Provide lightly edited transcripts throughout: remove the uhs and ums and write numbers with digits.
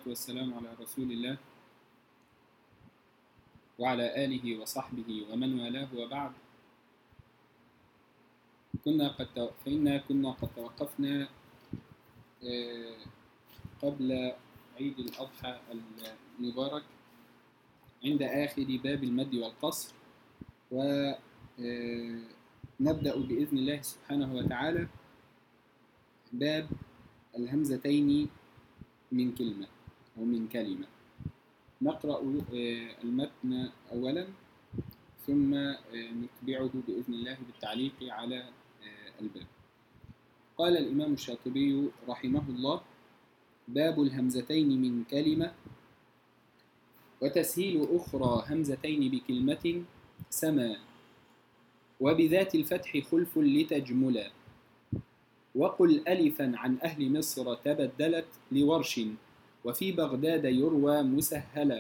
والسلام على رسول الله وعلى آله وصحبه ومن والاه وبعد. كنا قد توقفنا قبل عيد الأضحى المبارك عند آخر باب المد والقصر، ونبدأ بإذن الله سبحانه وتعالى باب الهمزتين من كلمة أو من كلمة. نقرأ المتن أولا ثم نتبعه بإذن الله بالتعليق على الباب. قال الإمام الشاطبي رحمه الله: باب الهمزتين من كلمة، وتسهيل أخرى همزتين بكلمة سما، وبذات الفتح خلف لتجملا، وقل ألفا عن أهل مصر تبدلت لورش، وفي بغداد يروى مسهلا،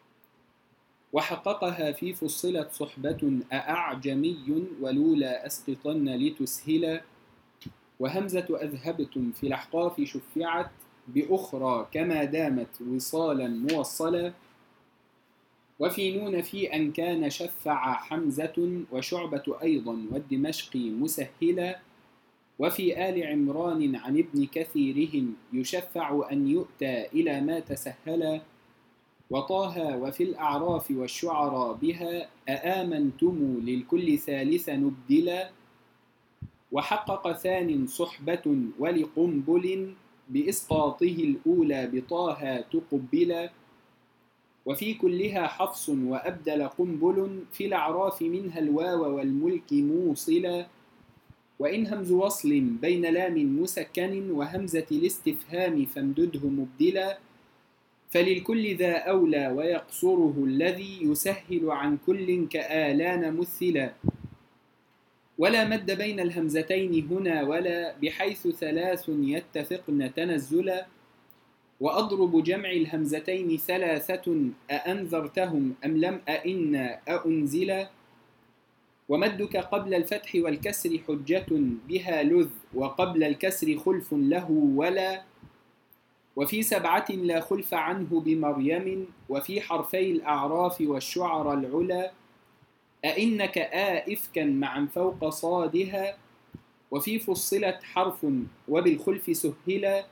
وحققها في فصلت صحبة أأعجمي ولولا أسقطن لتسهلا، وهمزة أذهبتم في الأحقاف شفعت بأخرى كما دامت وصالا موصلا، وفي نون في أن كان شفع حمزة وشعبة أيضا والدمشقي مسهلا، وفي آل عمران عن ابن كثيرهم يشفع أن يؤتى إلى ما تسهلا، وطه وفي الأعراف والشعراء بها أآمنتم للكل ثالث نبدلا، وحقق ثان صحبة ولقنبل بإسقاطه الأولى بطه تقبلا، وفي كلها حفص وأبدل قنبل في الأعراف منها الواو والملك موصلا، وإن همز وصل بين لام مسكن وهمزة الاستفهام فامدده مبدلا، فللكل ذا أولى ويقصره الذي يسهل عن كل كآلان مثلا، ولا مد بين الهمزتين هنا ولا بحيث ثلاث يتفقن تنزلا، وأضرب جمع الهمزتين ثلاثة أأنذرتهم أم لم أئن أأنزلا، ومدك قبل الفتح والكسر حجة بها لذ، وقبل الكسر خلف له ولا، وفي سبعة لا خلف عنه بمريم، وفي حرفي الأعراف والشعر العلا، أئنك آئفكا معا فوق صادها، وفي فصلت حرف وبالخلف سهلا،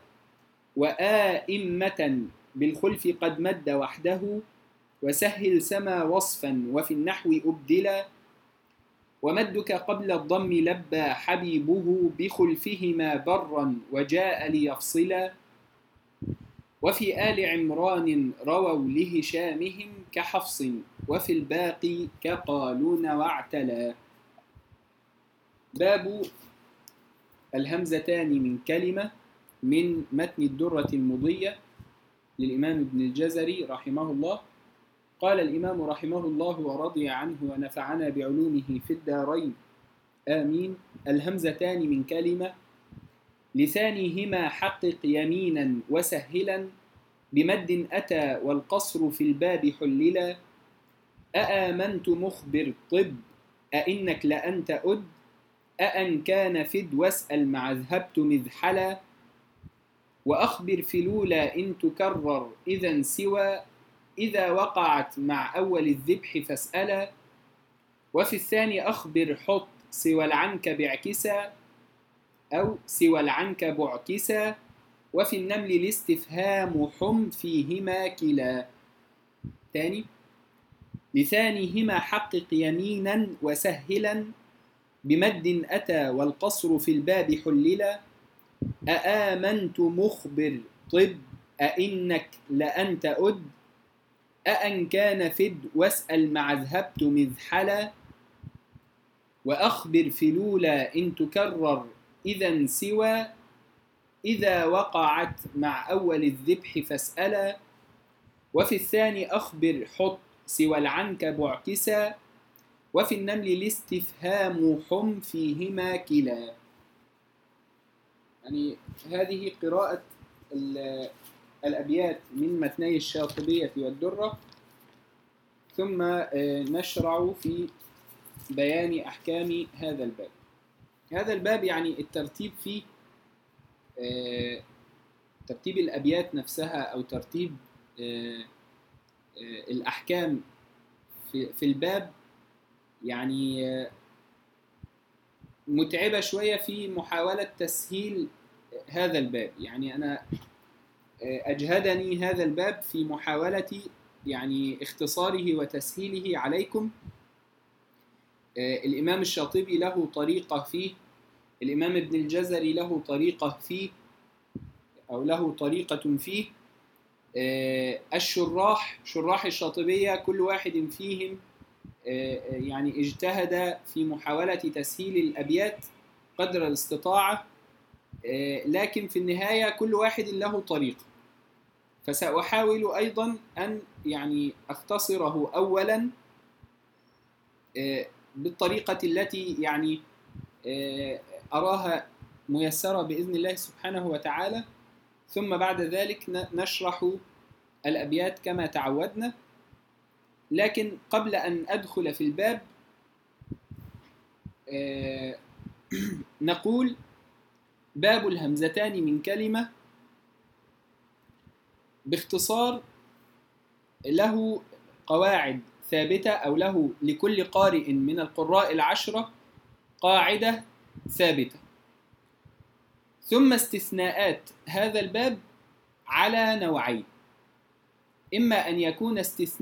وآئمة بالخلف قد مد وحده، وسهل سما وصفا وفي النحو أبدلا، ومدك قبل الضم لبى حبيبه بخلفهما برا وجاء ليفصلا، وفي آل عمران رووا لهشامهم كحفص، وفي الباقي كقالون واعتلا. باب الهمزتان من كلمة من متن الدرة المضية للإمام ابن الجزري رحمه الله. قال الإمام رحمه الله ورضي عنه ونفعنا بعلومه في الدارين آمين: الهمزتان من كلمة، لثانيهما حقق يمينا وسهلا، بمد أتى والقصر في الباب حللا، أآمنت مخبر طب أئنك لأنت أد، أأن كان فد واسأل مع ذهبت مذحلا، وأخبر في الأولى إن تكرر إذا سوى، إذا وقعت مع أول الذبح فاسألا، وفي الثاني أخبر حط سوى العنك بعكسا أو سوى العنك بعكسا، وفي النمل الاستفهام حم فيهما كلا. تاني: لثانيهما حقق يمينا وسهلا، بمد أتى والقصر في الباب حللا، أآمنت مخبر طب أئنك لأنت أد، أأن كان فد واسأل مع ذهبت مذحلا، وأخبر في الأولى إن تكرر إذا سوى، إذا وقعت مع أول الذبح فاسألا، وفي الثاني أخبر حط سوى العنك بعكسا، وفي النمل الاستفهام حم فيهما كلا. يعني هذه قراءة الأبيات من متني الشاطبية والدرة، ثم نشرع في بيان أحكام هذا الباب. هذا الباب يعني الترتيب فيه ترتيب الأبيات نفسها أو ترتيب الأحكام في الباب يعني متعبة شوية في محاولة تسهيل هذا الباب. يعني أنا أجهدني هذا الباب في محاولة يعني اختصاره وتسهيله عليكم. الإمام الشاطبي له طريقة فيه، الإمام ابن الجزري له طريقة فيه أو له طريقة فيه. شراح الشاطبية كل واحد فيهم يعني اجتهد في محاولة تسهيل الأبيات قدر الاستطاعة، لكن في النهاية كل واحد له طريقة. فسأحاول أيضا أن يعني أختصره أولا بالطريقة التي يعني أراها ميسرة بإذن الله سبحانه وتعالى، ثم بعد ذلك نشرح الأبيات كما تعودنا. لكن قبل أن أدخل في الباب نقول باب الهمزتان من كلمة باختصار له قواعد ثابتة، أو له لكل قارئ من القراء العشرة قاعدة ثابتة، ثم استثناءات هذا الباب على نوعين: إما أن يكون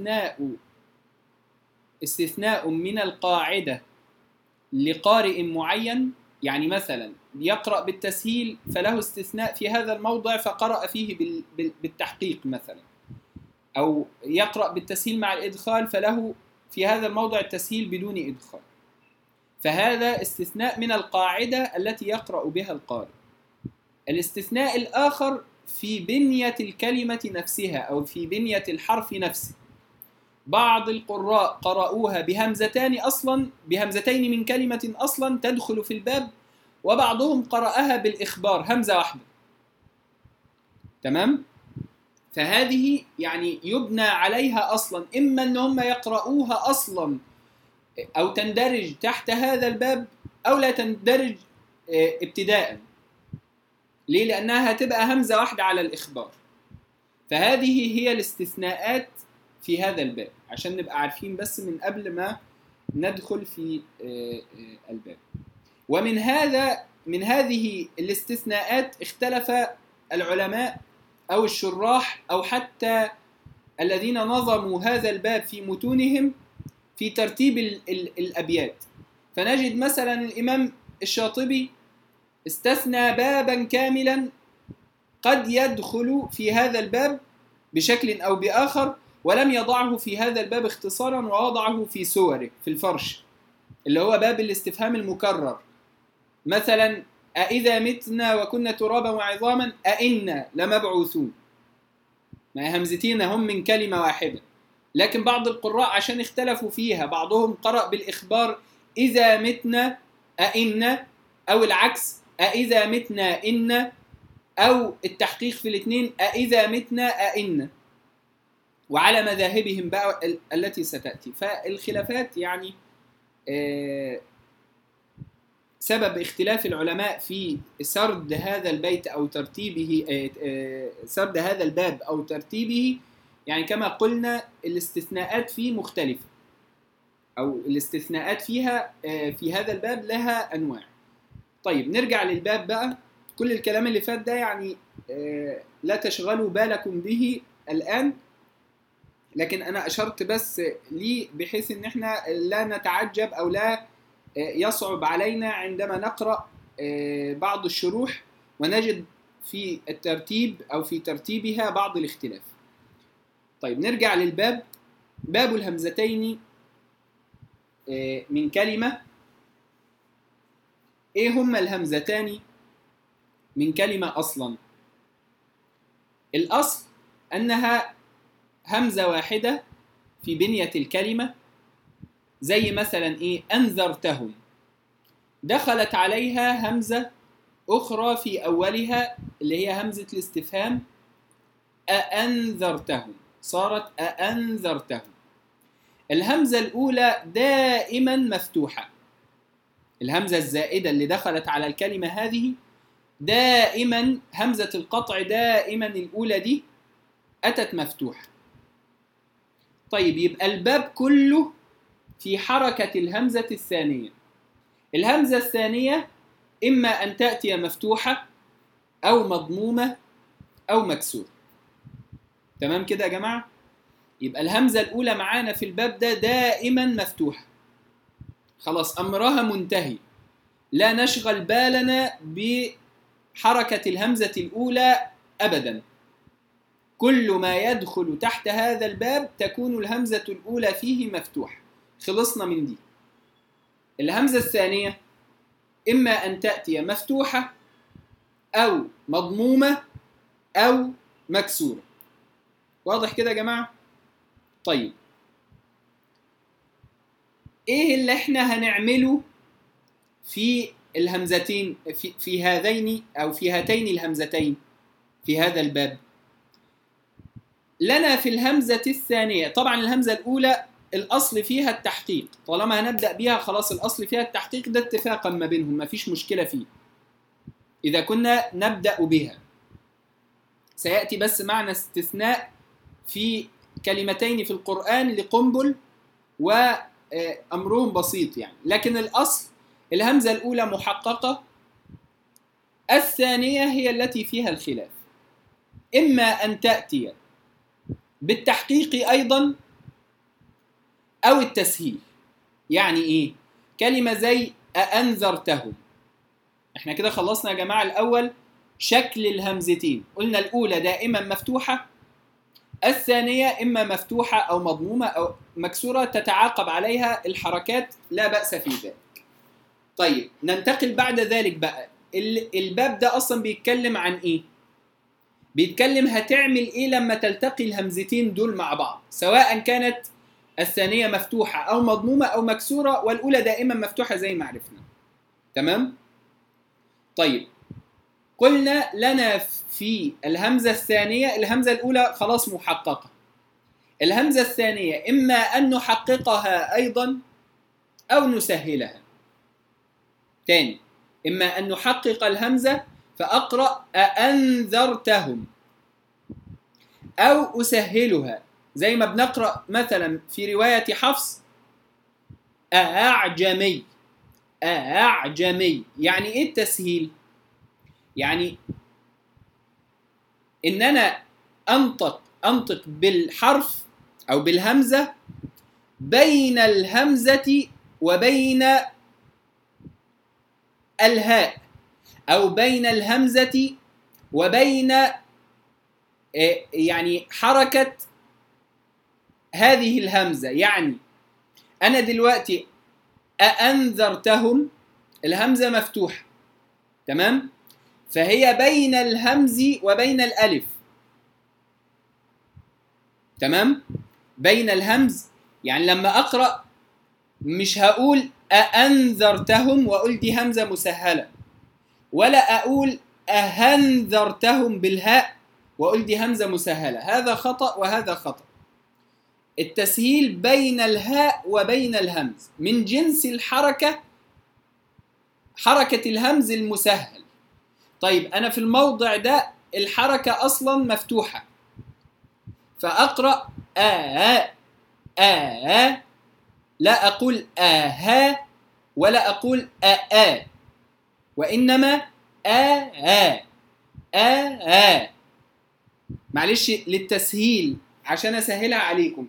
استثناء من القاعدة لقارئ معين، يعني مثلا يقرأ بالتسهيل فله استثناء في هذا الموضع فقرأ فيه بالتحقيق مثلا، أو يقرأ بالتسهيل مع الإدخال فله في هذا الموضع التسهيل بدون إدخال. فهذا استثناء من القاعدة التي يقرأ بها القارئ. الاستثناء الآخر في بنية الكلمة نفسها أو في بنية الحرف نفسه. بعض القراء قرأوها بهمزتين من كلمة أصلا تدخل في الباب، وبعضهم قرأها بالإخبار همزة واحدة. تمام؟ فهذه يعني يبنى عليها أصلا، إما أن هم يقرؤوها أصلا أو تندرج تحت هذا الباب أو لا تندرج ابتداء. ليه؟ لأنها هتبقى همزة واحدة على الإخبار. فهذه هي الاستثناءات في هذا الباب عشان نبقى عارفين بس من قبل ما ندخل في الباب. من هذه الاستثناءات اختلف العلماء أو الشراح أو حتى الذين نظموا هذا الباب في متونهم في ترتيب الأبيات. فنجد مثلا الإمام الشاطبي استثنى بابا كاملا قد يدخل في هذا الباب بشكل أو بآخر، ولم يضعه في هذا الباب اختصارا ووضعه في سوره في الفرش، اللي هو باب الاستفهام المكرر. مثلا أإذا متنا وكنا ترابا وعظاما أإنا لمبعوثون، ما همزتين هم من كلمة واحدة، لكن بعض القراء عشان اختلفوا فيها بعضهم قرأ بالإخبار إذا متنا أإنا، أو العكس أإذا متنا إنا، أو التحقيق في الاثنين أإذا متنا أإنا، وعلى مذاهبهم بقى التي ستأتي. فالخلافات يعني سبب اختلاف العلماء في سرد هذا البيت أو ترتيبه، سرد هذا الباب أو ترتيبه، يعني كما قلنا الاستثناءات فيه مختلفة، أو الاستثناءات فيها في هذا الباب لها أنواع. طيب نرجع للباب بقى. كل الكلام اللي فات ده يعني لا تشغلوا بالكم به الآن، لكن أنا أشرت بس لي بحيث إن إحنا لا نتعجب أو لا يصعب علينا عندما نقرأ بعض الشروح ونجد في الترتيب أو في ترتيبها بعض الاختلاف. طيب نرجع للباب. باب الهمزتين من كلمة. إيه هما الهمزتان من كلمة أصلا؟ الأصل أنها همزة واحدة في بنية الكلمة، زي مثلا إيه؟ أنذرتهم، دخلت عليها همزة أخرى في أولها اللي هي همزة الاستفهام أأنذرتهم، صارت أأنذرتهم. الهمزة الأولى دائما مفتوحة، الهمزة الزائدة اللي دخلت على الكلمة هذه دائما همزة القطع دائما الأولى دي أتت مفتوحة. طيب يبقى الباب كله في حركة الهمزة الثانية. الهمزة الثانية إما أن تأتي مفتوحة أو مضمومة أو مكسورة. تمام كده يا جماعة؟ يبقى الهمزة الأولى معانا في الباب ده دائما مفتوحة، خلاص أمرها منتهي، لا نشغل بالنا بحركة الهمزة الأولى أبدا. كل ما يدخل تحت هذا الباب تكون الهمزة الأولى فيه مفتوحة، خلصنا من دي. الهمزة الثانية إما أن تأتي مفتوحة أو مضمومة أو مكسورة. واضح كده يا جماعة؟ طيب إيه اللي إحنا هنعمله في الهمزتين في هذين أو في هاتين الهمزتين في هذا الباب؟ لنا في الهمزة الثانية، طبعا الهمزة الأولى الأصل فيها التحقيق، طالما هنبدأ بيها خلاص الأصل فيها التحقيق، ده اتفاقا ما بينهم ما فيش مشكلة فيه إذا كنا نبدأ بها. سيأتي بس معنى استثناء في كلمتين في القرآن لقنبل وأمرهم بسيط يعني، لكن الأصل الهمزة الأولى محققة، الثانية هي التي فيها الخلاف، إما أن تأتي بالتحقيق أيضا أو التسهيل. يعني إيه؟ كلمة زي أأنذرتهم، إحنا كده خلصنا يا جماعة الأول شكل الهمزتين، قلنا الأولى دائما مفتوحة، الثانية إما مفتوحة أو مضمومة أو مكسورة تتعاقب عليها الحركات، لا بأس في ذلك. طيب ننتقل بعد ذلك بقى، الباب ده أصلا بيتكلم عن إيه؟ بيتكلم هتعمل إيه لما تلتقي الهمزتين دول مع بعض، سواء كانت الثانية مفتوحة أو مضمومة أو مكسورة، والأولى دائما مفتوحة زي ما عرفنا. تمام؟ طيب قلنا لنا في الهمزة الثانية، الهمزة الأولى خلاص محققة، الهمزة الثانية إما أن نحققها أيضا أو نسهلها. تاني، إما أن نحقق الهمزة فأقرأ أأنذرتهم، أو أسهلها زي ما بنقرأ مثلا في رواية حفص أعجمي. أعجمي يعني إيه التسهيل؟ يعني إن أنا أنطق بالحرف أو بالهمزة بين الهمزة وبين الهاء، أو بين الهمزة وبين يعني حركة هذه الهمزة. يعني أنا دلوقتي أأنذرتهم الهمزة مفتوحة، تمام؟ فهي بين الهمز وبين الألف، تمام؟ بين الهمز، يعني لما أقرأ مش هقول أأنذرتهم وأقول دي همزة مسهلة، ولا أقول أهنذرتهم بالهاء وأقول دي همزة مسهلة، هذا خطأ وهذا خطأ. التسهيل بين الهاء وبين الهمز من جنس الحركة، حركة الهمز المسهل. طيب أنا في الموضع ده الحركة أصلا مفتوحة، فأقرأ لا أقول آها ولا أقول وإنما معلش للتسهيل عشان أسهلها عليكم.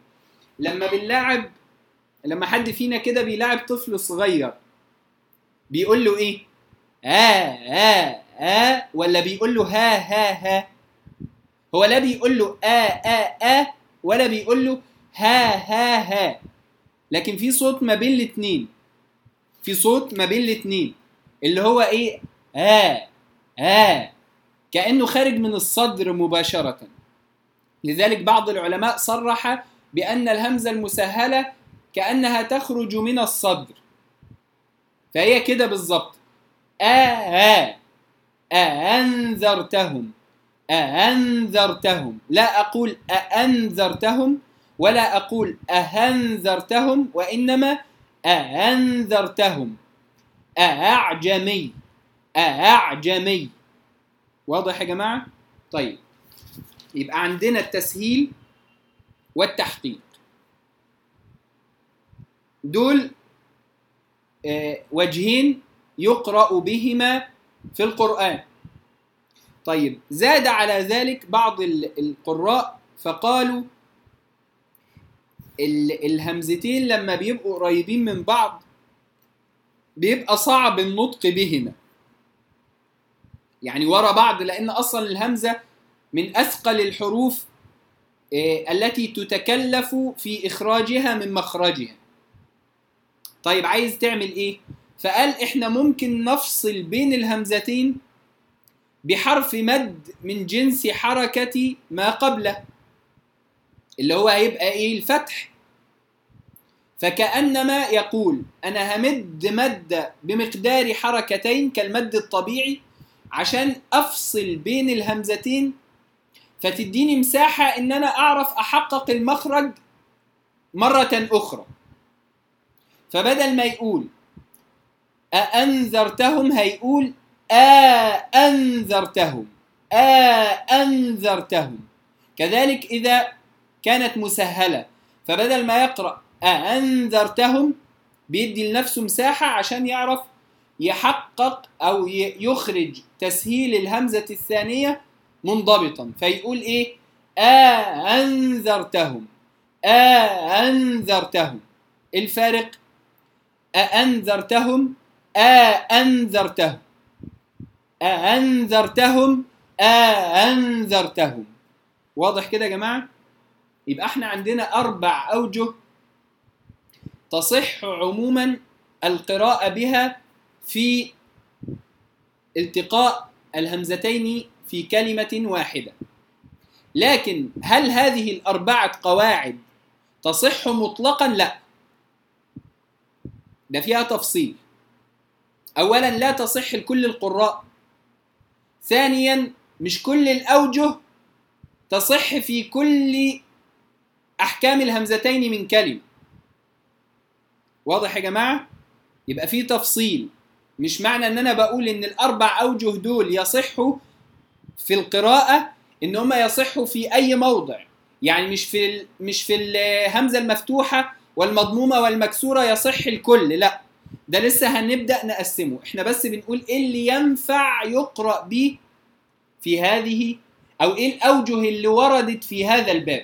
لما حد فينا كده بيلاعب طفل صغير بيقول له إيه؟ ولا بيقول له ها؟ هو لا بيقول له ولا بيقول له ها، لكن في صوت ما بين الاثنين، اللي هو ايه؟ كأنه خارج من الصدر مباشرة. لذلك بعض العلماء صرح بأن الهمزة المسهلة كأنها تخرج من الصدر، فهي كده بالضبط. أأنذرتهم، لا أقول أأنذرتهم ولا أقول أهنذرتهم، وإنما أأنذرتهم. أعجمي واضح يا جماعة؟ طيب يبقى عندنا التسهيل والتحقيق، دول وجهين يقرأ بهما في القرآن. طيب زاد على ذلك بعض القراء فقالوا الهمزتين لما بيبقوا قريبين من بعض بيبقى صعب النطق بهما، يعني ورا بعض، لأن أصلا الهمزة من أثقل الحروف التي تتكلف في إخراجها من مخرجها. طيب عايز تعمل إيه؟ فقال إحنا ممكن نفصل بين الهمزتين بحرف مد من جنس حركة ما قبله، اللي هو هيبقى إيه؟ الفتح. فكأنما يقول أنا همد مد بمقدار حركتين كالمد الطبيعي عشان أفصل بين الهمزتين، فتديني مساحة إن أنا أعرف أحقق المخرج مرة أخرى. فبدل ما يقول أأنذرتهم هيقول أنذرتهم، أنذرتهم. كذلك إذا كانت مسهلة، فبدل ما يقرأ أنذرتهم بيدي لنفسه مساحة عشان يعرف يحقق أو يخرج تسهيل الهمزة الثانية منضبطا، فيقول إيه؟ أنذرتهم، أنذرتهم. الفارق أنذرتهم، أنذرتهم، أنذرتهم، أنذرتهم. واضح كده يا جماعة؟ يبقى احنا عندنا 4 أوجه تصح عموما القراءة بها في التقاء الهمزتين في كلمة واحدة. لكن هل هذه ال4 قواعد تصح مطلقا؟ لا، ده فيها تفصيل. أولا لا تصح لكل القراء، ثانيا مش كل الأوجه تصح في كل أحكام الهمزتين من كلمة. واضح يا جماعة؟ يبقى في تفصيل، مش معنى ان انا بقول ان ال4 أوجه دول يصحوا في القراءة ان هم يصحوا في اي موضع، يعني مش في الهمزة المفتوحة والمضمومة والمكسورة يصح الكل، لا، ده لسه هنبدأ نقسمه. احنا بس بنقول ايه اللي ينفع يقرأ به في هذه، او ايه الأوجه اللي وردت في هذا الباب.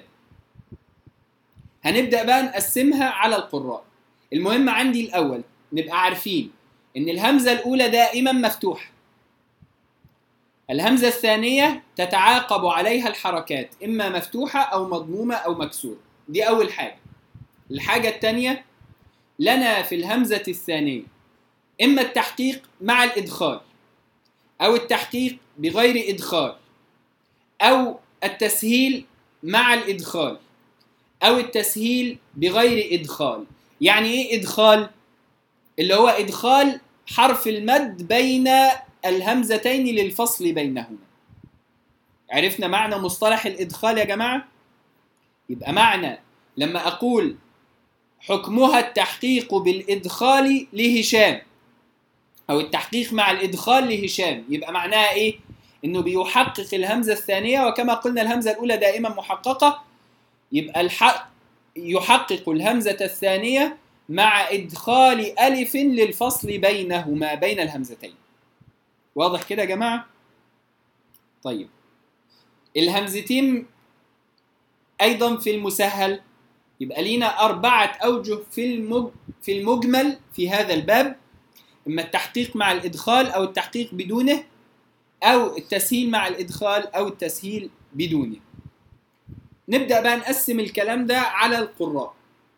هنبدأ بقى نقسمها على القراء. المهم عندي الأول نبقى عارفين إن الهمزة الأولى دائما مفتوحة، الهمزة الثانية تتعاقب عليها الحركات، إما مفتوحة أو مضمومة أو مكسورة. دي أول حاجة. الحاجة الثانية، لنا في الهمزة الثانية إما التحقيق مع الإدخال، أو التحقيق بغير إدخال، أو التسهيل مع الإدخال، أو التسهيل بغير إدخال. يعني إيه إدخال؟ اللي هو إدخال حرف المد بين الهمزتين للفصل بينهما. عرفنا معنى مصطلح الإدخال يا جماعة؟ يبقى معنى لما أقول حكمها التحقيق بالإدخال لهشام، أو التحقيق مع الإدخال لهشام، يبقى معناها إيه؟ إنه بيحقق الهمزة الثانية، وكما قلنا الهمزة الأولى دائما محققة، يبقى يحقق الهمزة الثانية مع إدخال ألف للفصل بينهما، بين الهمزتين. واضح كده يا جماعة؟ طيب الهمزتين أيضا في المسهل يبقى لينا 4 أوجه في المجمل في هذا الباب، إما التحقيق مع الإدخال أو التحقيق بدونه، أو التسهيل مع الإدخال أو التسهيل بدونه. نبدأ بقى نقسم الكلام ده على القراء.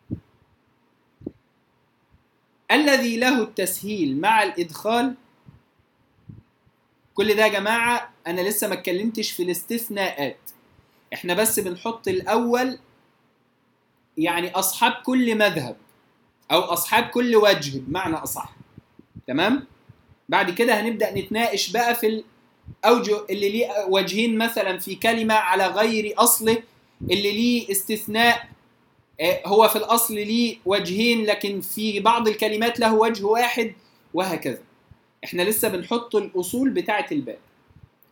الذي له التسهيل مع الإدخال، كل ده يا جماعة أنا لسه ما اتكلمتش في الاستثناءات، إحنا بس بنحط الأول يعني أصحاب كل مذهب أو أصحاب كل وجه بمعنى أصح، تمام؟ بعد كده هنبدأ نتناقش بقى في الأوجه اللي ليه وجهين مثلا في كلمة على غير أصله، اللي ليه استثناء هو في الأصل ليه وجهين لكن في بعض الكلمات له وجه واحد، وهكذا. احنا لسه بنحط الأصول بتاعة الباب.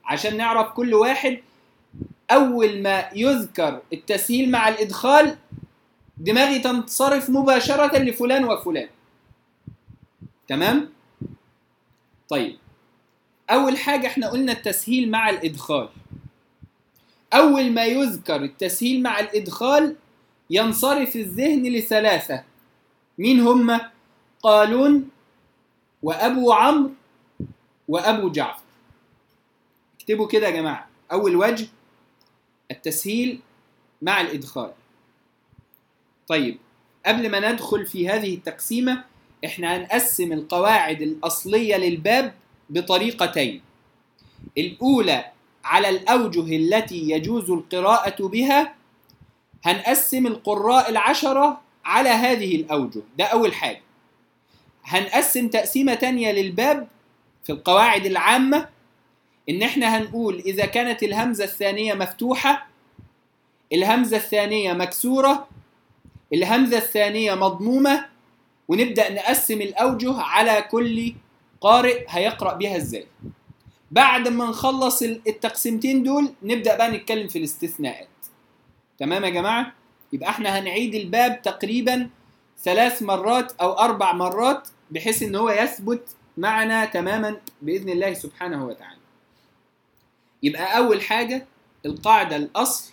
عشان نعرف كل واحد. أول ما يذكر التسهيل مع الإدخال دماغي تنصرف مباشرة لفلان وفلان. تمام؟ طيب، أول حاجة احنا قلنا التسهيل مع الإدخال. أول ما يذكر التسهيل مع الإدخال ينصرف الذهن لثلاثة. مين هم؟ قالون وأبو عمرو وأبو جعفر. اكتبوا كده يا جماعة. أول وجه التسهيل مع الإدخال. طيب، قبل ما ندخل في هذه التقسيمة احنا هنقسم القواعد الأصلية للباب بطريقتين. الأولى على الأوجه التي يجوز القراءة بها، هنقسم القراء 10 على هذه الأوجه. ده أول حاجة. هنقسم تقسيمة تانية للباب في القواعد العامة، إن احنا هنقول إذا كانت الهمزة الثانية مفتوحة، الهمزة الثانية مكسورة، الهمزة الثانية مضمومة، ونبدأ نقسم الأوجه على كل قارئ هيقرأ بها إزاي. بعد ما نخلص التقسيمتين دول نبدأ بقى نتكلم في الاستثناءات. تمام يا جماعة؟ يبقى احنا هنعيد الباب تقريبا 3 مرات أو 4 مرات بحيث ان هو يثبت معنا تماما بإذن الله سبحانه وتعالى. يبقى أول حاجة القاعدة الأصل.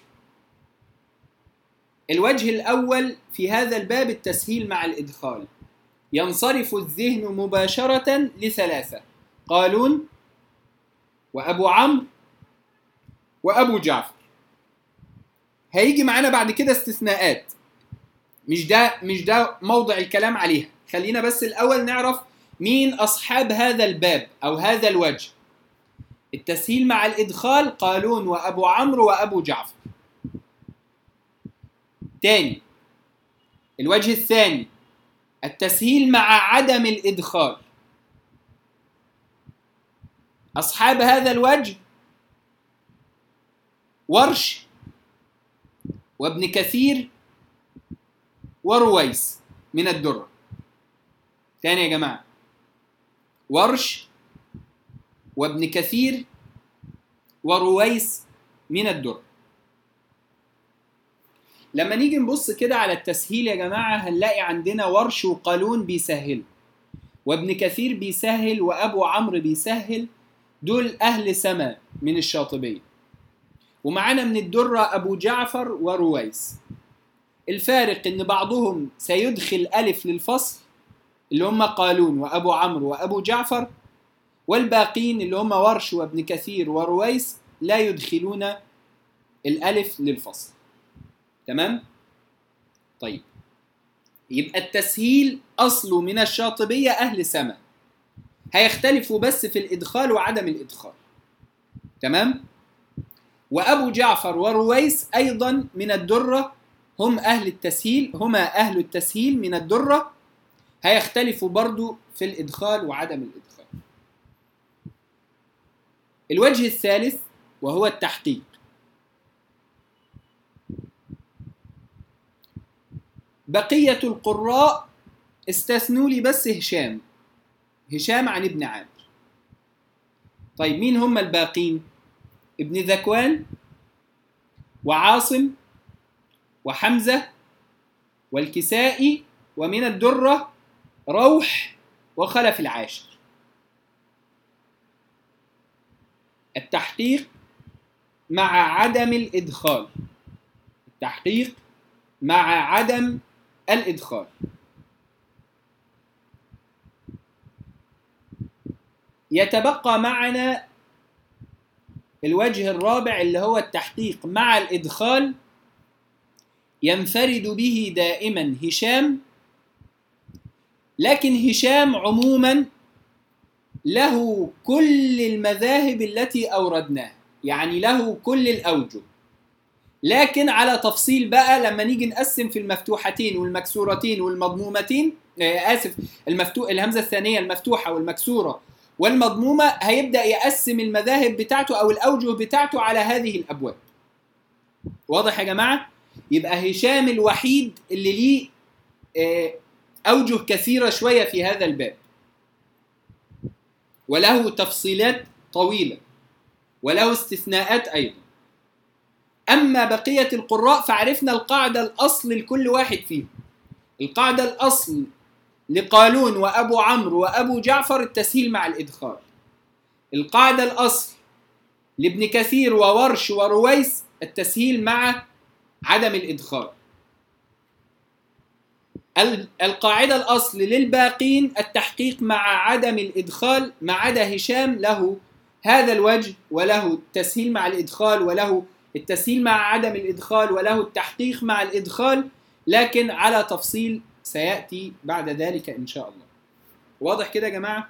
الوجه الأول في هذا الباب التسهيل مع الإدخال. ينصرف الذهن مباشرة لثلاثة: قالون وأبو عمرو وأبو جعفر. هيجي معانا بعد كده استثناءات، مش ده موضع الكلام عليها. خلينا بس الأول نعرف مين أصحاب هذا الباب أو هذا الوجه. التسهيل مع الإدخال قالون وأبو عمرو وأبو جعفر. تاني، الوجه الثاني التسهيل مع عدم الإدخال. أصحاب هذا الوجه ورش وابن كثير ورويس من الدرة. تاني يا جماعة، ورش وابن كثير ورويس من الدرة. لما نيجي نبص كده على التسهيل يا جماعة هنلاقي عندنا ورش وقالون بيسهل، وابن كثير بيسهل، وأبو عمرو بيسهل. دول أهل سما من الشاطبية. ومعانا من الدرة أبو جعفر ورويس. الفارق إن بعضهم سيدخل ألف للفصل اللي هم قالون وأبو عمرو وأبو جعفر، والباقين اللي هم ورش وابن كثير ورويس لا يدخلون الألف للفصل. تمام؟ طيب، يبقى التسهيل أصله من الشاطبية أهل سما، هيختلفوا بس في الإدخال وعدم الإدخال. تمام؟ وأبو جعفر ورويس أيضا من الدرة، هم أهل التسهيل، هما أهل التسهيل من الدرة، هيختلفوا برضو في الإدخال وعدم الإدخال. الوجه الثالث وهو التحقيق. بقية القراء استثنوا لي بس هشام عن ابن عامر. طيب، مين هم الباقين؟ ابن ذكوان وعاصم وحمزة والكسائي، ومن الدرة روح وخلف العاشر. التحقيق مع عدم الإدخال. التحقيق مع عدم الإدخال. يتبقى معنا الوجه الرابع اللي هو التحقيق مع الإدخال. ينفرد به دائما هشام، لكن هشام عموما له كل المذاهب التي أوردناها، يعني له كل الأوجه، لكن على تفصيل بقى لما نيجي نقسم في المفتوحتين والمكسورتين والمضمومتين. الهمزة الثانية المفتوحة والمكسورة والمضمومة، هيبدأ يقسم المذاهب بتاعته أو الأوجه بتاعته على هذه الأبواب. واضح يا جماعة؟ يبقى هشام الوحيد اللي ليه أوجه كثيرة شوية في هذا الباب، وله تفصيلات طويلة. وله استثناءات أيضا. أما بقية القراء فعرفنا القاعدة الأصل لكل واحد فيهم. القاعدة الأصل لقالون وأبو عمرو وأبو جعفر التسهيل مع الإدخال. القاعدة الأصل لابن كثير وورش ورويس التسهيل مع عدم الإدخال. القاعدة الأصل للباقين التحقيق مع عدم الإدخال، ما عدا هشام له هذا الوجه وله التسهيل مع الإدخال وله التسهيل مع عدم الإدخال وله التحقيق مع الإدخال، لكن على تفصيل سيأتي بعد ذلك إن شاء الله. واضح كده يا جماعة؟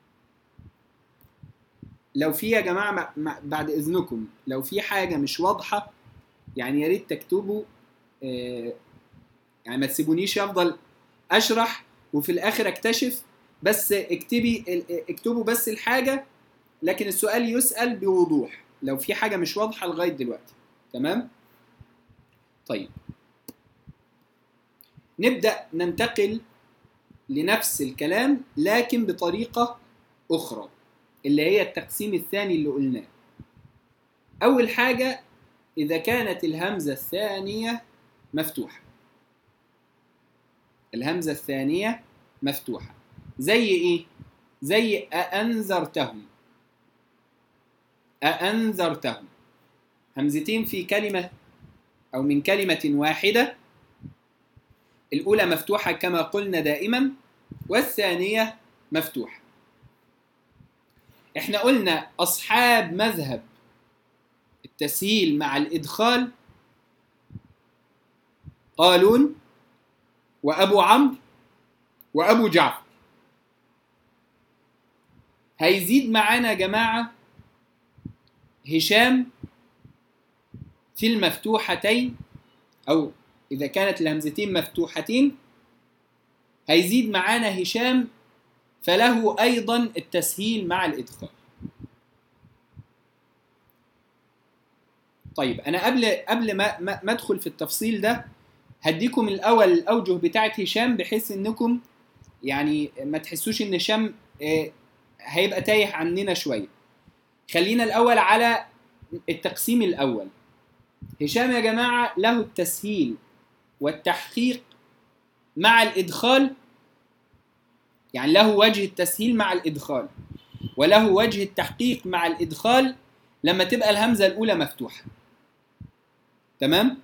لو في يا جماعة بعد إذنكم لو في حاجة مش واضحة يعني يا ريت تكتبوا، يعني ما تسيبونيش أفضل أشرح وفي الآخر أكتشف. بس اكتبوا بس الحاجة، لكن السؤال يسأل بوضوح لو في حاجة مش واضحة لغاية دلوقتي. تمام؟ طيب نبدأ ننتقل لنفس الكلام لكن بطريقة أخرى، اللي هي التقسيم الثاني اللي قلناه. أول حاجة إذا كانت الهمزة الثانية مفتوحة. الهمزة الثانية مفتوحة زي إيه؟ زي أأنذرتهم. أأنذرتهم همزتين في كلمة أو من كلمة واحدة، الأولى مفتوحة كما قلنا دائما والثانية مفتوحة. احنا قلنا أصحاب مذهب التسهيل مع الإدخال قالون وأبو عمرو وأبو جعفر. هيزيد معانا يا جماعة هشام في المفتوحتين، أو إذا كانت الهمزتين مفتوحتين هيزيد معانا هشام فله أيضا التسهيل مع الإدخال. طيب أنا قبل ما أدخل في التفصيل ده هديكم الأول الأوجه بتاعة هشام بحيث إنكم يعني ما تحسوش إن هشام هيبقى تايه عننا شوية. خلينا الأول على التقسيم الأول. هشام يا جماعة له التسهيل والتحقيق مع الإدخال، يعني له وجه التسهيل مع الإدخال وله وجه التحقيق مع الإدخال لما تبقى الهمزة الأولى مفتوحة. تمام؟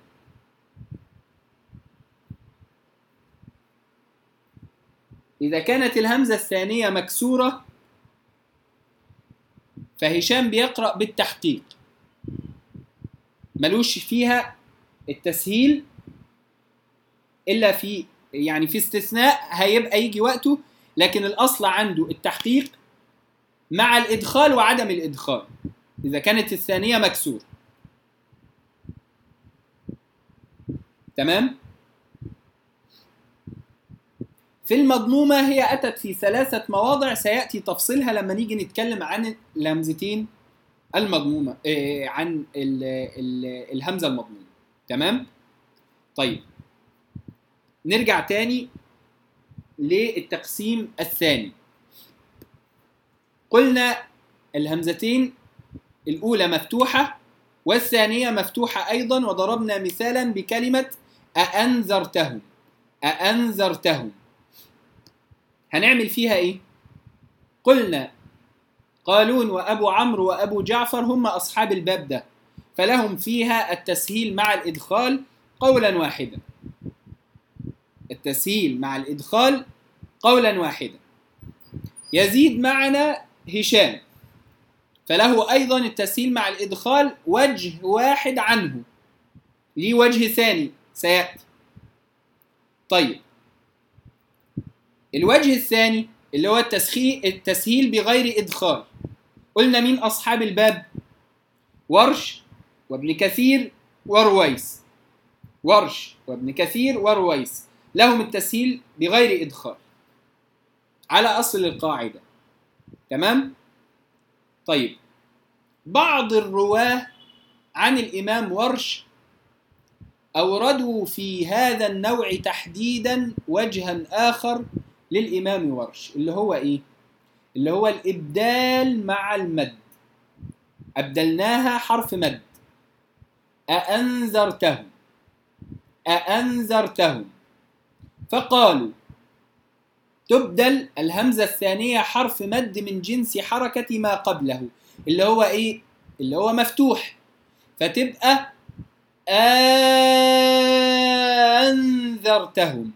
إذا كانت الهمزة الثانية مكسورة فهشام بيقرأ بالتحقيق، ملوش فيها التسهيل إلا في يعني في استثناء هيبقى يجي وقته، لكن الأصل عنده التحقيق مع الإدخال وعدم الإدخال إذا كانت الثانية مكسور. تمام؟ في المضمومة هي أتت في 3 مواضع سيأتي تفصيلها لما نيجي نتكلم عن الهمزتين المضمومة، عن الهمزة المضمومة. تمام؟ طيب نرجع تاني للتقسيم الثاني. قلنا الهمزتين الأولى مفتوحة والثانية مفتوحة أيضا، وضربنا مثالا بكلمة أأنذرتهم. أأنذرتهم هنعمل فيها إيه؟ قلنا قالون وأبو عمرو وأبو جعفر هم أصحاب الباب ده، فلهم فيها التسهيل مع الإدخال قولا واحدا. التسهيل مع الإدخال قولا واحدا. يزيد معنا هشام فله أيضا التسهيل مع الإدخال وجه واحد عنه، ليه وجه ثاني سيأتي. طيب الوجه الثاني اللي هو التسهيل بغير إدخال، قلنا مين أصحاب الباب؟ ورش وابن كثير ورويس. ورش وابن كثير ورويس لهم التسهيل بغير إدخال على أصل القاعدة. تمام؟ طيب بعض الرواه عن الإمام ورش أوردوا في هذا النوع تحديدا وجها آخر للإمام ورش، اللي هو إيه؟ اللي هو الإبدال مع المد. أبدلناها حرف مد. أأنذرتهم، أأنذرتهم. فقالوا تبدل الهمزة الثانية حرف مد من جنس حركة ما قبله، اللي هو إيه؟ اللي هو مفتوح، فتبقى أنذرتهم.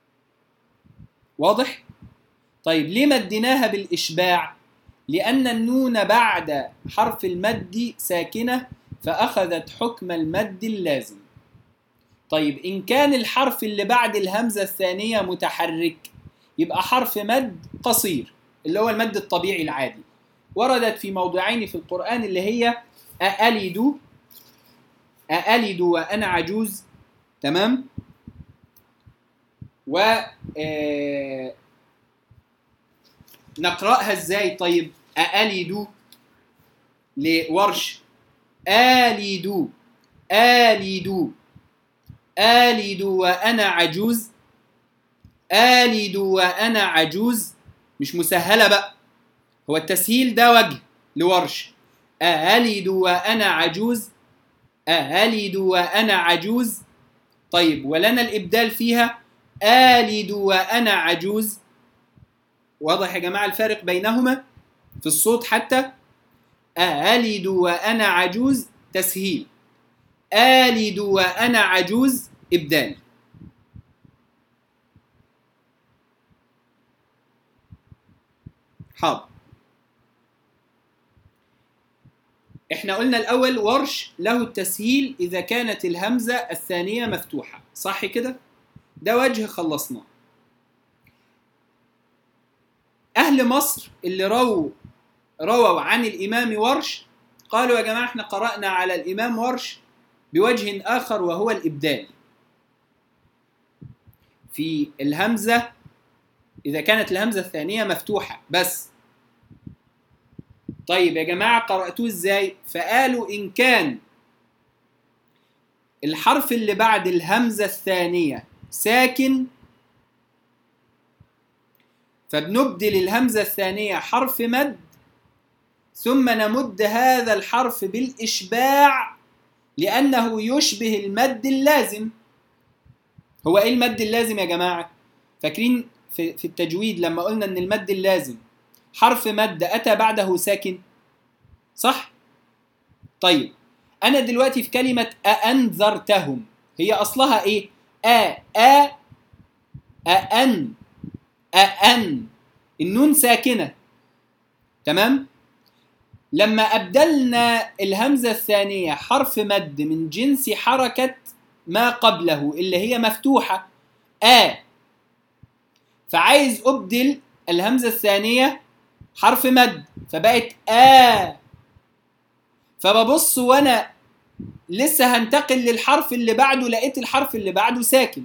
واضح؟ طيب ليه مديناها بالإشباع؟ لأن النون بعد حرف المد ساكنة فأخذت حكم المد اللازم. طيب إن كان الحرف اللي بعد الهمزة الثانية متحرك يبقى حرف مد قصير اللي هو المد الطبيعي العادي. وردت في موضعين في القرآن اللي هي أألد، أألد وأنا عجوز، تمام؟ و نقرأها ازاي؟ طيب أألد لورش، آلد، آلد، آلد وأنا عجوز، آلد وأنا عجوز. مش مسهلة بقى، هو التسهيل ده وجه لورش. آلد وأنا عجوز، آلد وأنا عجوز. طيب ولنا الإبدال فيها آلد وأنا عجوز. واضح يا جماعة الفارق بينهما في الصوت حتى؟ آلد وأنا عجوز تسهيل، آلد وأنا عجوز إبدال. حاضر. احنا قلنا الأول ورش له التسهيل إذا كانت الهمزة الثانية مفتوحة، صح كده؟ ده وجه خلصناه. أهل مصر اللي رووا عن الإمام ورش قالوا يا جماعة احنا قرأنا على الإمام ورش بوجه آخر وهو الإبدال في الهمزة إذا كانت الهمزة الثانية مفتوحة بس. طيب يا جماعة قرأتوه إزاي؟ فقالوا إن كان الحرف اللي بعد الهمزة الثانية ساكن فبنبدل الهمزة الثانية حرف مد ثم نمد هذا الحرف بالإشباع لأنه يشبه المد اللازم. هو إيه المد اللازم يا جماعة؟ فاكرين في التجويد لما قلنا إن المد اللازم حرف مد أتى بعده ساكن، صح؟ طيب أنا دلوقتي في كلمة أأنذرتهم هي أصلها إيه؟ أأن، أأن، النون ساكنة، تمام؟ لما أبدلنا الهمزة الثانية حرف مد من جنس حركة ما قبله اللي هي مفتوحة فعايز أبدل الهمزة الثانية حرف مد فبقت فببص وأنا لسه هنتقل للحرف اللي بعده لقيت الحرف اللي بعده ساكن.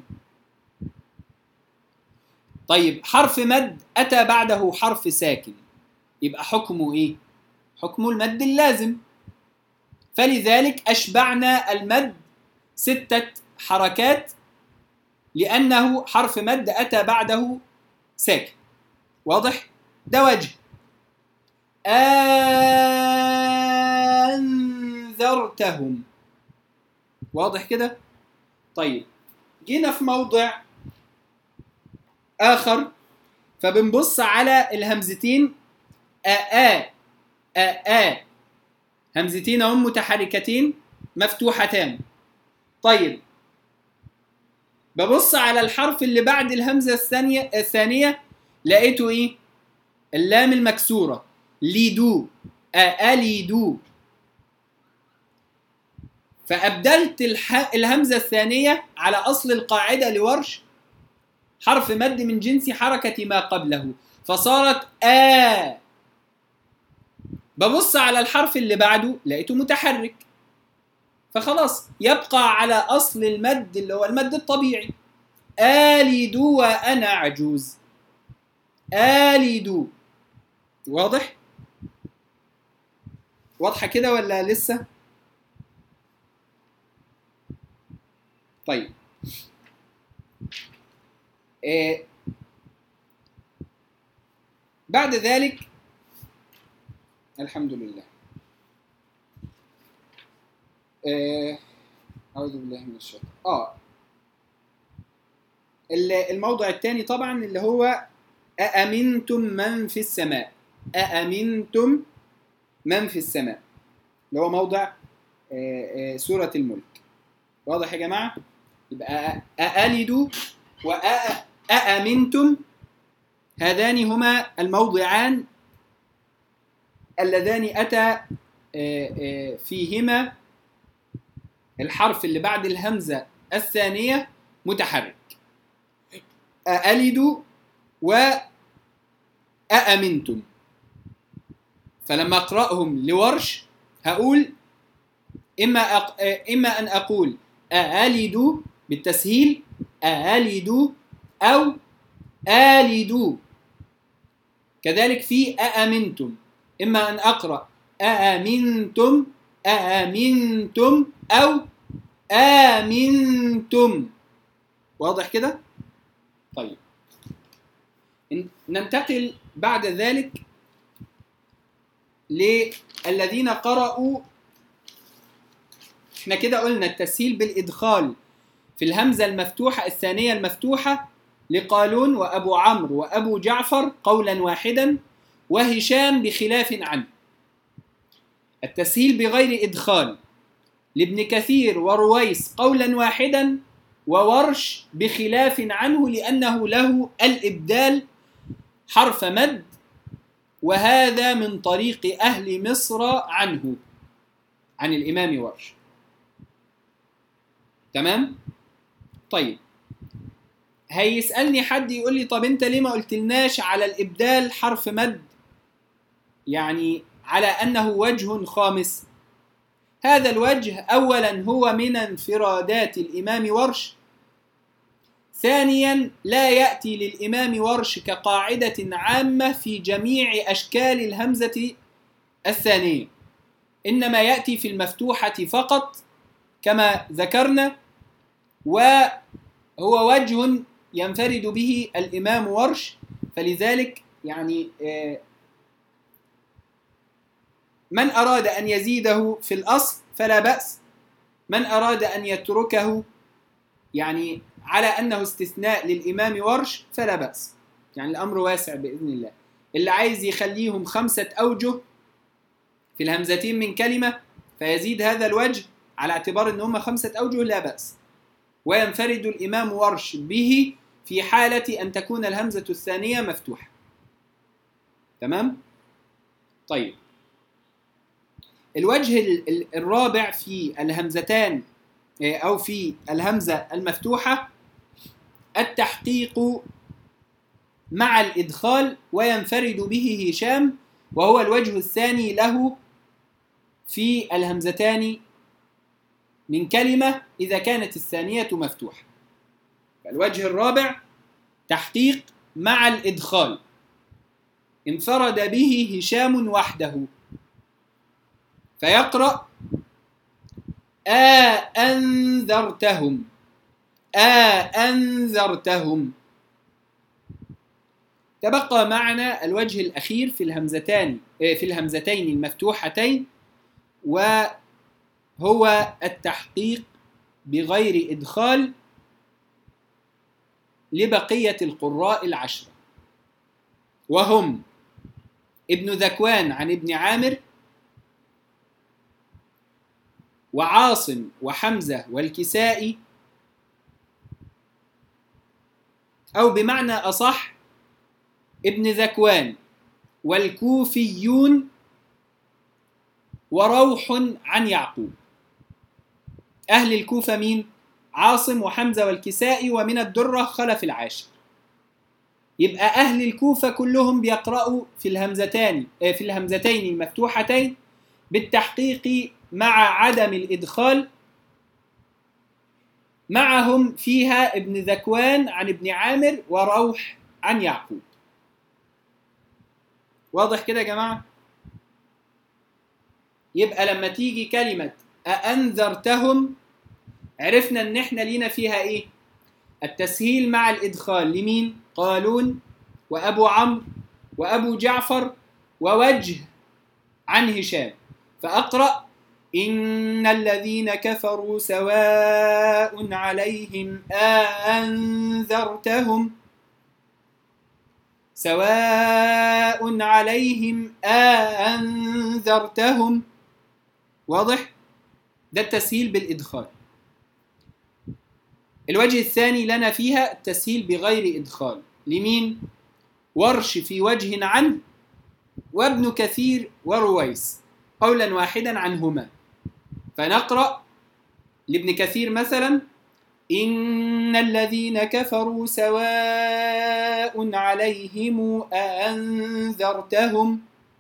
طيب حرف مد أتى بعده حرف ساكن يبقى حكمه إيه؟ حكمه المد اللازم. فلذلك أشبعنا المد 6 حركات لأنه حرف مد أتى بعده ساكن. واضح؟ ده وجه. أنذرتهم. واضح كده؟ طيب جينا في موضع آخر فبنبص على الهمزتين همزتين هم متحركتين مفتوحتان. طيب ببص على الحرف اللي بعد الهمزة الثانية لقيته إيه؟ اللام المكسورة ليدو، أليدو. فأبدلت الهمزة الثانية على أصل القاعدة لورش حرف مد من جنس حركة ما قبله فصارت ببص على الحرف اللي بعده لقيته متحرك فخلاص يبقى على أصل المد اللي هو المد الطبيعي. آلد وأنا عجوز، آلد. واضح؟ واضحة كده ولا لسه؟ طيب بعد ذلك الحمد لله أعوذ بالله من الشيطان. الموضع الثاني طبعا اللي هو أأمنتم من في السماء. أأمنتم من في السماء اللي هو موضع سورة الملك. واضح يا جماعة؟ يبقى أألد وأأمنتم هذان هما الموضعان اللذان أتى فيهما الحرف اللي بعد الهمزة الثانية متحرك. أألد وأأمنتم. فلما أقرأهم لورش هقول إما أن أقول أألد بالتسهيل أألد أو آلد. كذلك في أأمنتم إما أن أقرأ أأمنتم أو آمنتم. واضح كده؟ طيب ننتقل بعد ذلك للذين قرأوا. احنا كده قلنا التسهيل بالإدخال في الهمزة المفتوحة الثانية المفتوحة لقالون وأبو عمرو وأبو جعفر قولا واحدا، وهشام بخلاف عنه. التسهيل بغير إدخال لابن كثير ورويس قولا واحدا، وورش بخلاف عنه لأنه له الإبدال حرف مد، وهذا من طريق أهل مصر عنه عن الإمام ورش. تمام؟ طيب هيسألني حد يقول لي طب أنت ليه ما قلتلناش على الإبدال حرف مد، يعني على أنه وجه خامس؟ هذا الوجه أولا هو من انفرادات الإمام ورش، ثانيا لا يأتي للإمام ورش كقاعدة عامة في جميع أشكال الهمزة الثانية، إنما يأتي في المفتوحة فقط كما ذكرنا، وهو وجه ينفرد به الإمام ورش. فلذلك يعني من أراد أن يزيده في الأصل فلا بأس، من أراد أن يتركه يعني على أنه استثناء للإمام ورش فلا بأس، يعني الأمر واسع بإذن الله. اللي عايز يخليهم 5 أوجه في الهمزتين من كلمة فيزيد هذا الوجه على اعتبار أن هم 5 أوجه لا بأس، وينفرد الإمام ورش به في حالة أن تكون الهمزة الثانية مفتوحة. تمام؟ طيب الوجه الرابع في الهمزتان أو في الهمزة المفتوحة التحقيق مع الإدخال، وينفرد به هشام، وهو الوجه الثاني له في الهمزتان من كلمة إذا كانت الثانية مفتوحة. فالوجه الرابع تحقيق مع الإدخال انفرد به هشام وحده، فيقرأ أنذرتهم أنذرتهم. تبقى معنا الوجه الأخير في الهمزتين المفتوحتين، وهو التحقيق بغير إدخال لبقية القراء 10، وهم ابن ذكوان عن ابن عامر وعاصم وحمزة والكسائي، أو بمعنى أصح ابن ذكوان والكوفيون وروح عن يعقوب. أهل الكوفة مين؟ عاصم وحمزة والكسائي، ومن الدرة خلف العاشر. يبقى أهل الكوفة كلهم بيقرأوا في الهمزتين المفتوحتين بالتحقيق مع عدم الإدخال، معهم فيها ابن ذكوان عن ابن عامر وروح عن يعقوب. واضح كده يا جماعة؟ يبقى لما تيجي كلمة أأنذرتهم عرفنا ان احنا لينا فيها ايه؟ التسهيل مع الإدخال لمين؟ قالون وأبو عمرو وأبو جعفر ووجه عن هشام. فأقرأ إن الذين كفروا سواء عليهم أأنذرتهم سواء عليهم أأنذرتهم. واضح؟ ده التسهيل بالإدخال. الوجه الثاني لنا فيها التسهيل بغير إدخال. لمين؟ ورش في وجه عنه، وابن كثير ورويس قولا واحدا عنهما. فنقرأ لابن كثير مثلا: إن الذين كفروا سواء عليهم أأنذرتهم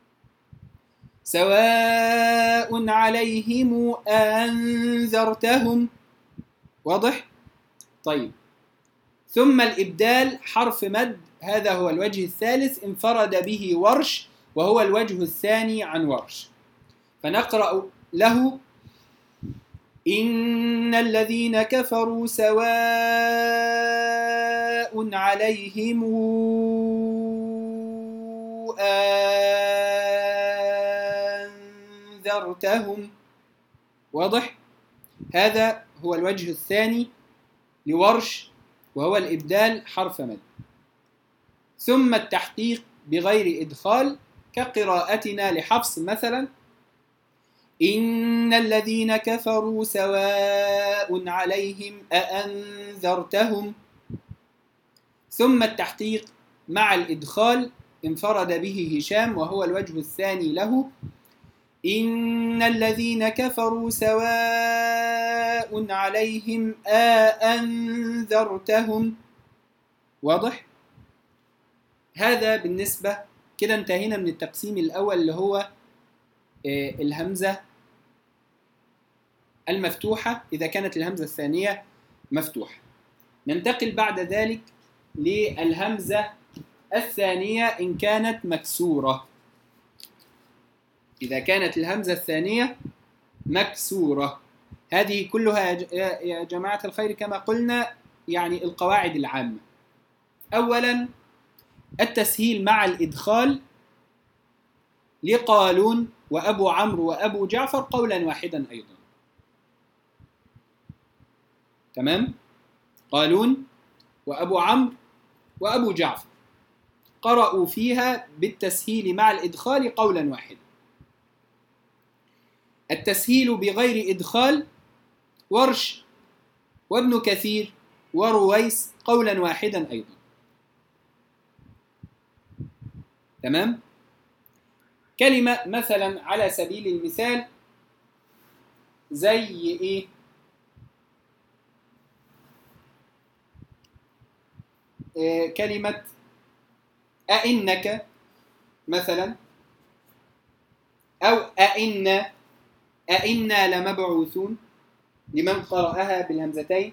سواء عليهم أأنذرتهم. واضح؟ طيب، ثم الإبدال حرف مد، هذا هو الوجه الثالث انفرد به ورش، وهو الوجه الثاني عن ورش. فنقرأ له: إن الذين كفروا سواء عليهم أنذرتهم. واضح؟ هذا هو الوجه الثاني لورش، وهو الإبدال حرف مد. ثم التحقيق بغير إدخال كقراءتنا لحفص مثلا: إن الذين كفروا سواء عليهم أأنذرتهم. ثم التحقيق مع الإدخال انفرد به هشام، وهو الوجه الثاني له: إن الذين كفروا سواء عليهم أأنذرتهم. واضح؟ هذا بالنسبة كده انتهينا من التقسيم الأول اللي هو الهمزة المفتوحة إذا كانت الهمزة الثانية مفتوحة. ننتقل بعد ذلك للهمزة الثانية إن كانت مكسورة. إذا كانت الهمزة الثانية مكسورة، هذه كلها يا جماعة الخير كما قلنا يعني القواعد العامة. أولا التسهيل مع الإدخال لقالون وأبو عمرو وأبو جعفر قولا واحدا أيضا. تمام؟ قالون وأبو عمرو وأبو جعفر قرأوا فيها بالتسهيل مع الإدخال قولا واحدا. التسهيل بغير إدخال ورش وابن كثير ورويس قولا واحدا أيضا. تمام؟ كلمة مثلا على سبيل المثال زي إيه؟ كلمة أئنك مثلا، أو أئنا لمبعوثون لمن قرأها بالهمزتين.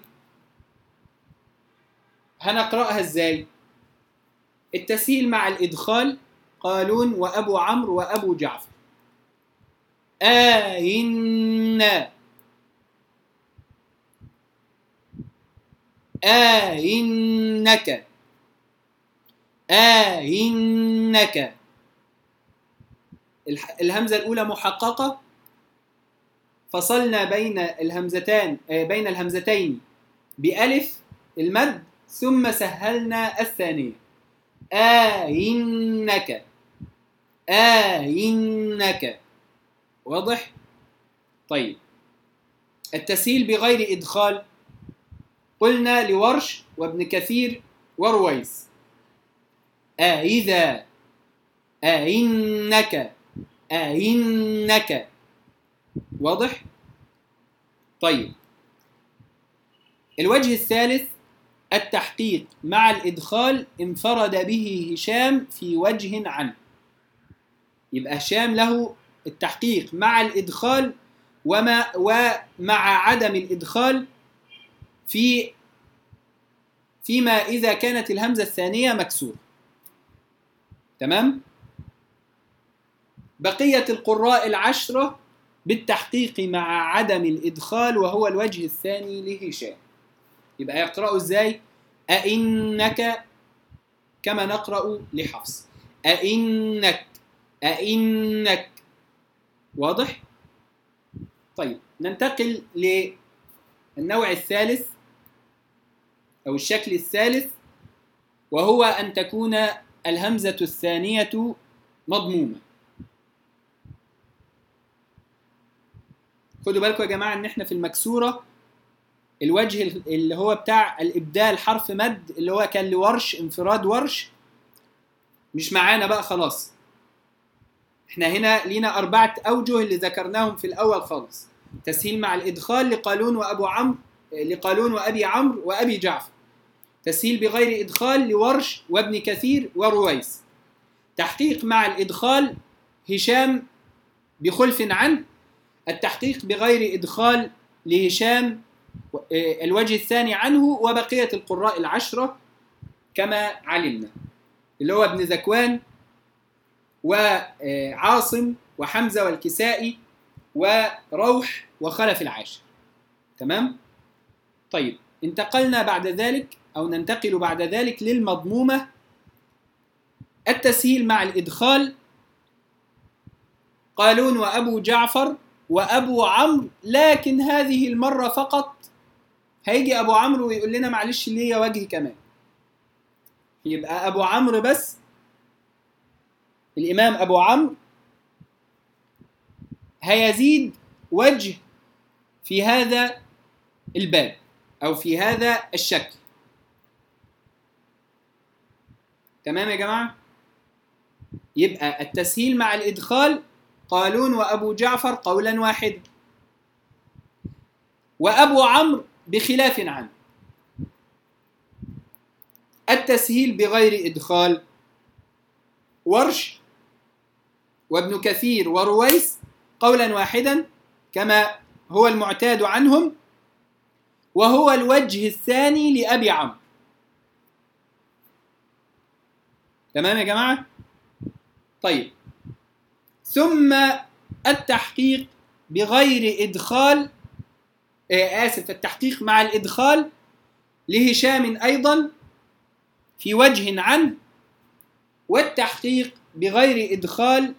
هنقرأها إزاي؟ التسهيل مع الإدخال قالون وأبو عمرو وأبو جعفر. أئنك أئنك. الهمزة الأولى محققة، فصلنا بين الهمزتين بألف المد، ثم سهلنا الثانية أئنك. واضح؟ طيب، التسهيل بغير إدخال قلنا لورش وابن كثير ورويس: إذا أئنك. واضح؟ طيب، الوجه الثالث التحقيق مع الإدخال انفرد به هشام في وجه عنه. يبقى هشام له التحقيق مع الإدخال ومع عدم الإدخال فيما إذا كانت الهمزة الثانية مكسورة. تمام؟ بقية القراء العشرة بالتحقيق مع عدم الإدخال، وهو الوجه الثاني لهشام. يبقى يقرأوا إزاي؟ أئنك كما نقرأ لحفص: أئنك. واضح؟ طيب ننتقل للنوع الثالث أو الشكل الثالث، وهو أن تكون الهمزة الثانية مضمومة. خدوا بالكم يا جماعة إن إحنا في المكسورة الوجه اللي هو بتاع الإبدال حرف مد اللي هو كان لورش انفراد ورش مش معانا بقى خلاص. إحنا هنا لينا 4 أوجه اللي ذكرناهم في الأول خالص. تسهيل مع الإدخال لقالون وأبو عمرو، لقالون وأبي عمرو وأبي جعفر. تسهيل بغير إدخال لورش وابن كثير ورويس. تحقيق مع الإدخال هشام بخلف عنه. التحقيق بغير إدخال لهشام الوجه الثاني عنه وبقية القراء العشرة كما علمنا، اللي هو ابن ذكوان وعاصم وحمزة والكسائي وروح وخلف العاشر. تمام؟ طيب انتقلنا بعد ذلك أو ننتقل بعد ذلك للمضمومة. التسهيل مع الإدخال قالون وأبو جعفر وأبو عمرو، لكن هذه المرة فقط هيجي أبو عمرو ويقول لنا معلش ليا وجه كمان، يبقى أبو عمرو بس. الإمام أبو عمرو هيزيد وجه في هذا الباب أو في هذا الشكل. تمام يا جماعة؟ يبقى التسهيل مع الإدخال قالون وأبو جعفر قولا واحدا، وأبو عمرو بخلاف عنه. التسهيل بغير إدخال ورش وابن كثير ورويس قولا واحدا كما هو المعتاد عنهم، وهو الوجه الثاني لأبي عمرو. تمام يا جماعة؟ طيب ثم التحقيق بغير إدخال التحقيق مع الإدخال لهشام أيضا في وجه عنه، والتحقيق بغير إدخال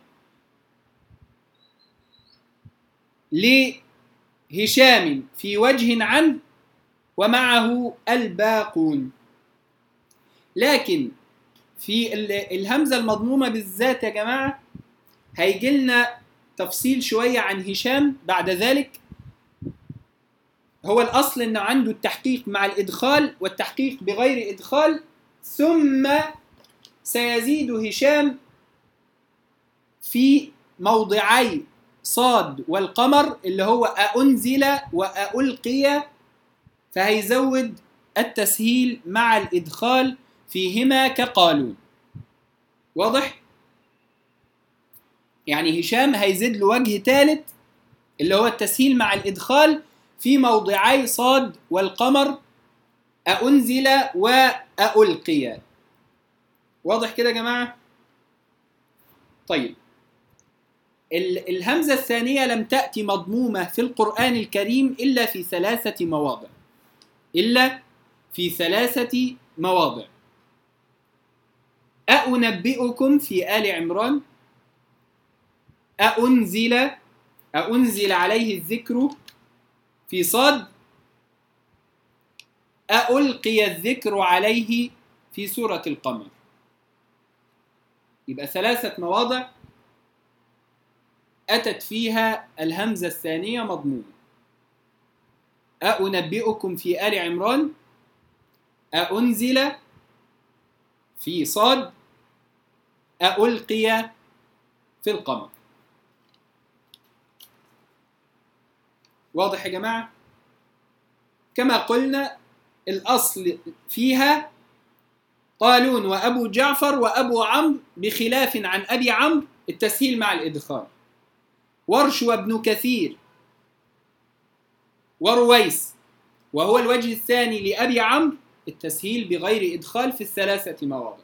لهشام في وجه عنه ومعه الباقون. لكن في الهمزة المضمومة بالذات يا جماعة هيجي لنا تفصيل شوية عن هشام بعد ذلك. هو الأصل أنه عنده التحقيق مع الإدخال والتحقيق بغير إدخال، ثم سيزيد هشام في موضعي صاد والقمر اللي هو أأنزل وألقي، فهيزود التسهيل مع الإدخال فيهما كقالون. واضح؟ يعني هشام هيزيد له وجه ثالث اللي هو التسهيل مع الإدخال في موضعي صاد والقمر أأنزل وألقي. واضح كده يا جماعة؟ طيب الهمزة الثانية لم تأتي مضمومة في القرآن الكريم إلا في 3 مواضع، إلا في 3 مواضع. أأنبئكم في آل عمران، أأنزل عليه الذكر في صاد، ألقي الذكر عليه في سورة القمر. يبقى 3 مواضع أتت فيها الهمزة الثانية مضمومة. أأنبئكم في آل عمران، أأنزل في صاد، ألقي في القمر. واضح يا جماعة؟ كما قلنا الأصل فيها قالون وأبو جعفر وأبو عمرو بخلاف عن أبي عمرو التسهيل مع الإدخال، ورش وابن كثير ورويس وهو الوجه الثاني لأبي عمرو التسهيل بغير إدخال في 3 مواضع.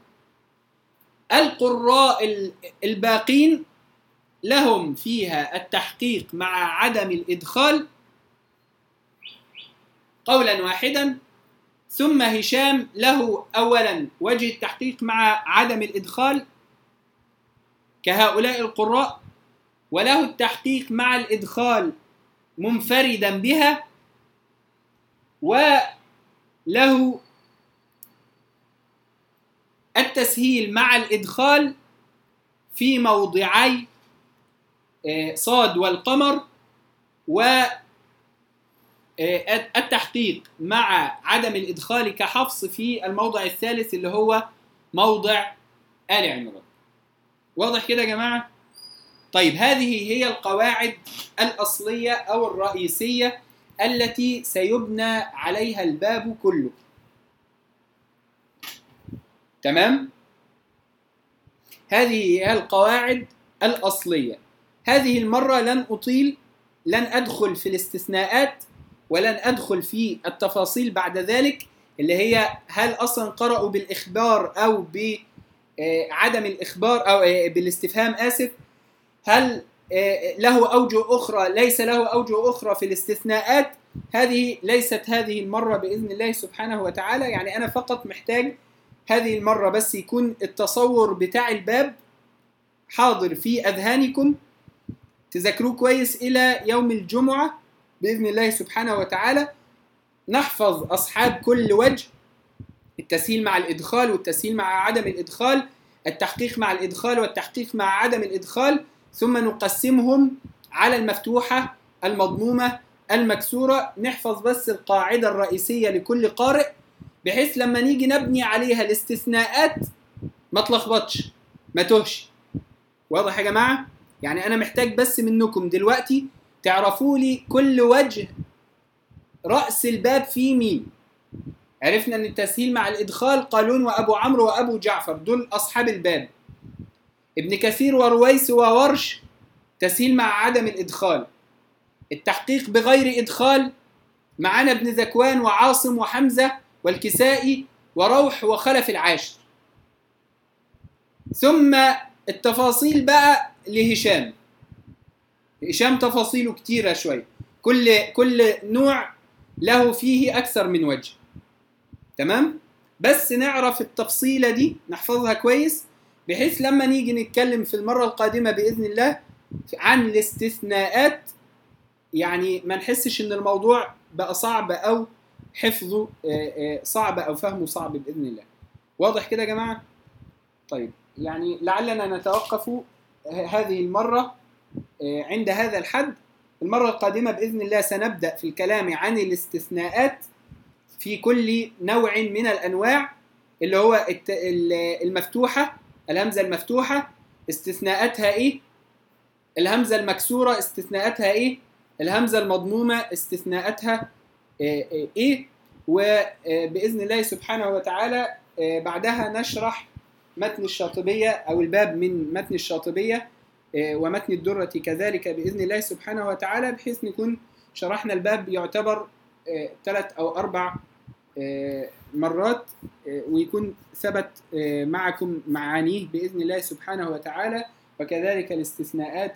القراء الباقين لهم فيها التحقيق مع عدم الإدخال قولا واحدا، ثم هشام له أولا وجه التحقيق مع عدم الإدخال كهؤلاء القراء، وله التحقيق مع الإدخال منفردا بها، وله التسهيل مع الإدخال في موضعي صاد والقمر، والتحقيق مع عدم الإدخال كحفص في الموضع الثالث اللي هو موضع آل عمران. واضح كده يا جماعة؟ طيب هذه هي القواعد الأصلية أو الرئيسية التي سيبنى عليها الباب كله. تمام؟ هذه هي القواعد الأصلية. هذه المرة لن أطيل، لن أدخل في الاستثناءات ولن أدخل في التفاصيل بعد ذلك، اللي هي هل أصلا قرأوا بالإخبار أو بعدم الإخبار أو بالاستفهام آسف، هل له أوجه أخرى ليس له أوجه أخرى في الاستثناءات. هذه ليست هذه المرة بإذن الله سبحانه وتعالى. يعني أنا فقط محتاج هذه المرة بس يكون التصور بتاع الباب حاضر في أذهانكم، تذكروه كويس إلى يوم الجمعة بإذن الله سبحانه وتعالى. نحفظ أصحاب كل وجه، التسهيل مع الإدخال والتسهيل مع عدم الإدخال، التحقيق مع الإدخال والتحقيق مع عدم الإدخال، ثم نقسمهم على المفتوحة المضمومة المكسورة. نحفظ بس القاعدة الرئيسية لكل قارئ، بحيث لما نيجي نبني عليها الاستثناءات ما تلخبطش ما تهش. واضح يا جماعة؟ يعني أنا محتاج بس منكم دلوقتي تعرفوا لي كل وجه رأس الباب فيه مين. عرفنا أن التسهيل مع الإدخال قالون وأبو عمرو وأبو جعفر، دول أصحاب الباب. ابن كثير ورويس وورش تسهيل مع عدم الإدخال. التحقيق بغير إدخال معنا ابن ذكوان وعاصم وحمزة والكسائي وروح وخلف العاشر. ثم التفاصيل بقى لهشام. هشام تفاصيله كتيرة شوية، كل نوع له فيه أكثر من وجه. تمام؟ بس نعرف التفصيلة دي نحفظها كويس، بحيث لما نيجي نتكلم في المرة القادمة بإذن الله عن الاستثناءات يعني ما نحسش إن الموضوع بقى صعب أو حفظه صعب أو فهمه صعب بإذن الله. واضح كده يا جماعة؟ طيب يعني لعلنا نتوقف هذه المرة عند هذا الحد. المرة القادمة بإذن الله سنبدأ في الكلام عن الاستثناءات في كل نوع من الأنواع، اللي هو المفتوحة، الهمزة المفتوحة استثناءاتها إيه، الهمزة المكسورة استثناءاتها إيه، الهمزة المضمومة استثناءاتها إيه. وبإذن الله سبحانه وتعالى بعدها نشرح متن الشاطبية أو الباب من متن الشاطبية ومتن الدرة كذلك بإذن الله سبحانه وتعالى، بحيث نكون شرحنا الباب يعتبر 3 أو 4 مرات، ويكون ثبت معكم معانيه بإذن الله سبحانه وتعالى. وكذلك الاستثناءات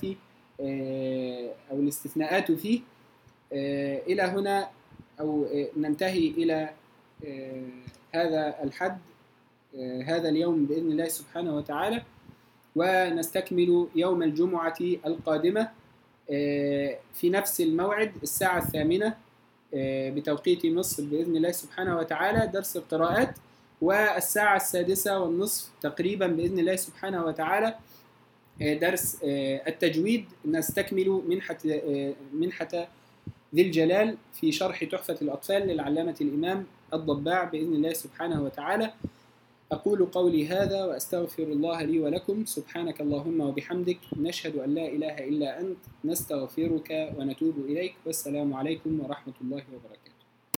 أو الاستثناءات فيه. إلى هنا أو ننتهي إلى هذا الحد هذا اليوم بإذن الله سبحانه وتعالى، ونستكمل يوم الجمعة القادمة في نفس الموعد الساعة 8 بتوقيت مصر بإذن الله سبحانه وتعالى درس القراءات، والساعة 6:30 تقريبا بإذن الله سبحانه وتعالى درس التجويد. نستكمل منحة ذي الجلال في شرح تحفة الأطفال للعلامة الإمام الضباع بإذن الله سبحانه وتعالى. أقول قولي هذا وأستغفر الله لي ولكم. سبحانك اللهم وبحمدك، نشهد أن لا إله إلا أنت، نستغفرك ونتوب إليك. والسلام عليكم ورحمة الله وبركاته.